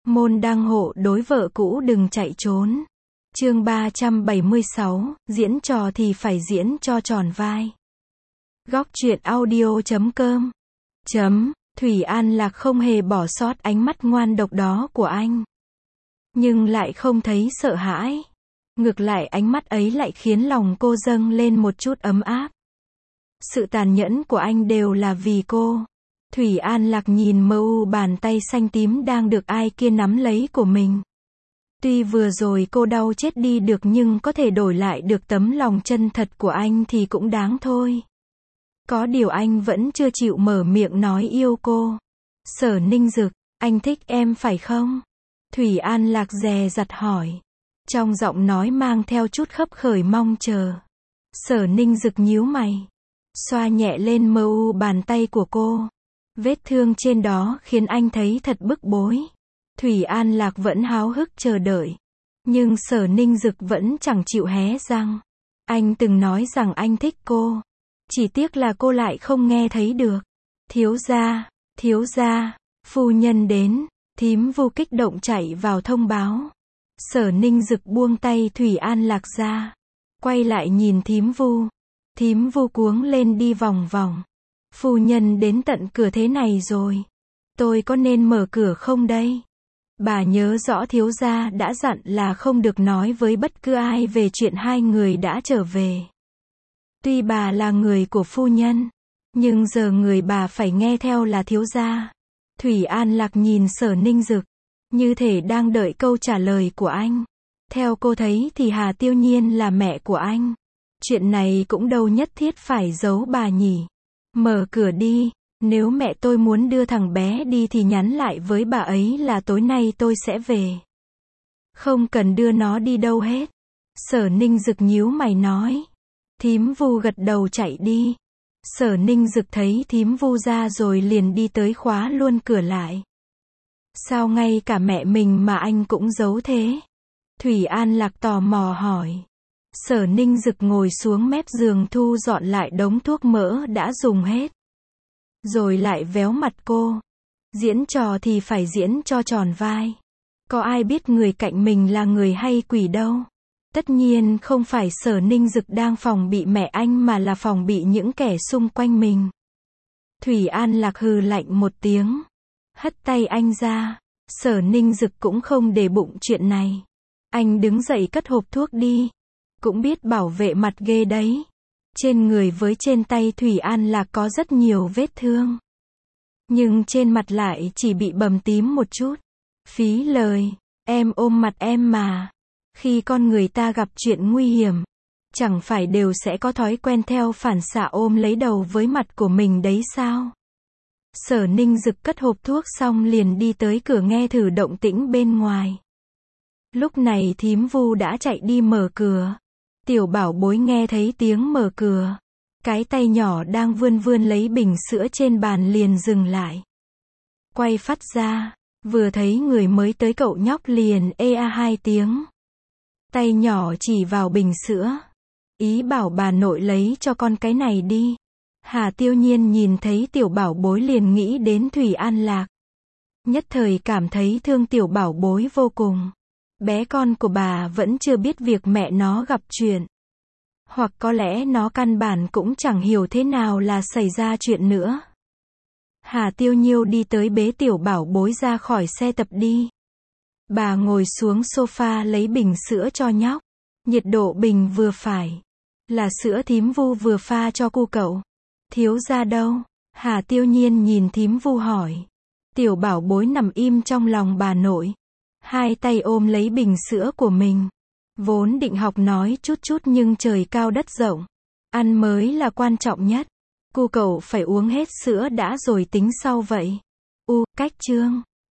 Môn đăng hộ đối vợ cũ đừng chạy trốn. Chương 376, diễn trò thì phải diễn cho tròn vai. Góc truyện audio.com. Thủy An Lạc không hề bỏ sót ánh mắt ngoan độc đó của anh. Nhưng lại không thấy sợ hãi. Ngược lại ánh mắt ấy lại khiến lòng cô dâng lên một chút ấm áp. Sự tàn nhẫn của anh đều là vì cô. Thủy An Lạc nhìn mờ u bàn tay xanh tím đang được ai kia nắm lấy của mình. Tuy vừa rồi cô đau chết đi được nhưng có thể đổi lại được tấm lòng chân thật của anh thì cũng đáng thôi. Có điều anh vẫn chưa chịu mở miệng nói yêu cô. Sở Ninh Dực, anh thích em phải không? Thủy An Lạc dè dặt hỏi. Trong giọng nói mang theo chút khấp khởi mong chờ. Sở Ninh Dực nhíu mày. Xoa nhẹ lên mờ u bàn tay của cô. Vết thương trên đó khiến anh thấy thật bức bối. Thủy An Lạc vẫn háo hức chờ đợi. Nhưng Sở Ninh Dực vẫn chẳng chịu hé răng. Anh từng nói rằng anh thích cô. Chỉ tiếc là cô lại không nghe thấy được. Thiếu gia, phu nhân đến. Thím Vu kích động chạy vào thông báo. Sở Ninh Dực buông tay Thủy An Lạc ra. Quay lại nhìn thím Vu. Thím Vu cuống lên đi vòng vòng. Phu nhân đến tận cửa thế này rồi. Tôi có nên mở cửa không đây? Bà nhớ rõ thiếu gia đã dặn là không được nói với bất cứ ai về chuyện hai người đã trở về. Tuy bà là người của phu nhân, nhưng giờ người bà phải nghe theo là thiếu gia. Thủy An Lạc nhìn Sở Ninh Dực, như thể đang đợi câu trả lời của anh. Theo cô thấy thì Hà Tiêu Nhiên là mẹ của anh. Chuyện này cũng đâu nhất thiết phải giấu bà nhỉ. Mở cửa đi, nếu mẹ tôi muốn đưa thằng bé đi thì nhắn lại với bà ấy là tối nay tôi sẽ về. Không cần đưa nó đi đâu hết. Sở Ninh Dực nhíu mày nói. Thím Vu gật đầu chạy đi. Sở Ninh Dực thấy thím Vu ra rồi liền đi tới khóa luôn cửa lại. Sao ngay cả mẹ mình mà anh cũng giấu thế? Thủy An Lạc tò mò hỏi. Sở Ninh Dực ngồi xuống mép giường thu dọn lại đống thuốc mỡ đã dùng hết. Rồi lại véo mặt cô. Diễn trò thì phải diễn cho tròn vai. Có ai biết người cạnh mình là người hay quỷ đâu. Tất nhiên không phải Sở Ninh Dực đang phòng bị mẹ anh mà là phòng bị những kẻ xung quanh mình. Thủy An Lạc hừ lạnh một tiếng. Hất tay anh ra. Sở Ninh Dực cũng không để bụng chuyện này. Anh đứng dậy cất hộp thuốc đi. Cũng biết bảo vệ mặt ghê đấy. Trên người với trên tay Thủy An Lạc có rất nhiều vết thương. Nhưng trên mặt lại chỉ bị bầm tím một chút. Phí lời, em ôm mặt em mà. Khi con người ta gặp chuyện nguy hiểm, chẳng phải đều sẽ có thói quen theo phản xạ ôm lấy đầu với mặt của mình đấy sao? Sở Ninh Dực cất hộp thuốc xong liền đi tới cửa nghe thử động tĩnh bên ngoài. Lúc này thím Vu đã chạy đi mở cửa. Tiểu Bảo Bối nghe thấy tiếng mở cửa. Cái tay nhỏ đang vươn lấy bình sữa trên bàn liền dừng lại. Quay phát ra, vừa thấy người mới tới cậu nhóc liền ê a hai tiếng. Tay nhỏ chỉ vào bình sữa. Ý bảo bà nội lấy cho con cái này đi. Hà Tiêu Nhiên nhìn thấy Tiểu Bảo Bối liền nghĩ đến Thủy An Lạc. Nhất thời cảm thấy thương Tiểu Bảo Bối vô cùng. Bé con của bà vẫn chưa biết việc mẹ nó gặp chuyện. Hoặc có lẽ nó căn bản cũng chẳng hiểu thế nào là xảy ra chuyện nữa. Hà Tiêu Nhiêu đi tới bế Tiểu Bảo Bối ra khỏi xe tập đi. Bà ngồi xuống sofa lấy bình sữa cho nhóc. Nhiệt độ bình vừa phải. Là sữa thím Vu vừa pha cho cu cậu. Thiếu gia đâu? Hà Tiêu Nhiên nhìn thím Vu hỏi. Tiểu Bảo Bối nằm im trong lòng bà nội. Hai tay ôm lấy bình sữa của mình. Vốn định học nói chút nhưng trời cao đất rộng. Ăn mới là quan trọng nhất. Cu cậu phải uống hết sữa đã rồi tính sau vậy. Cách chương.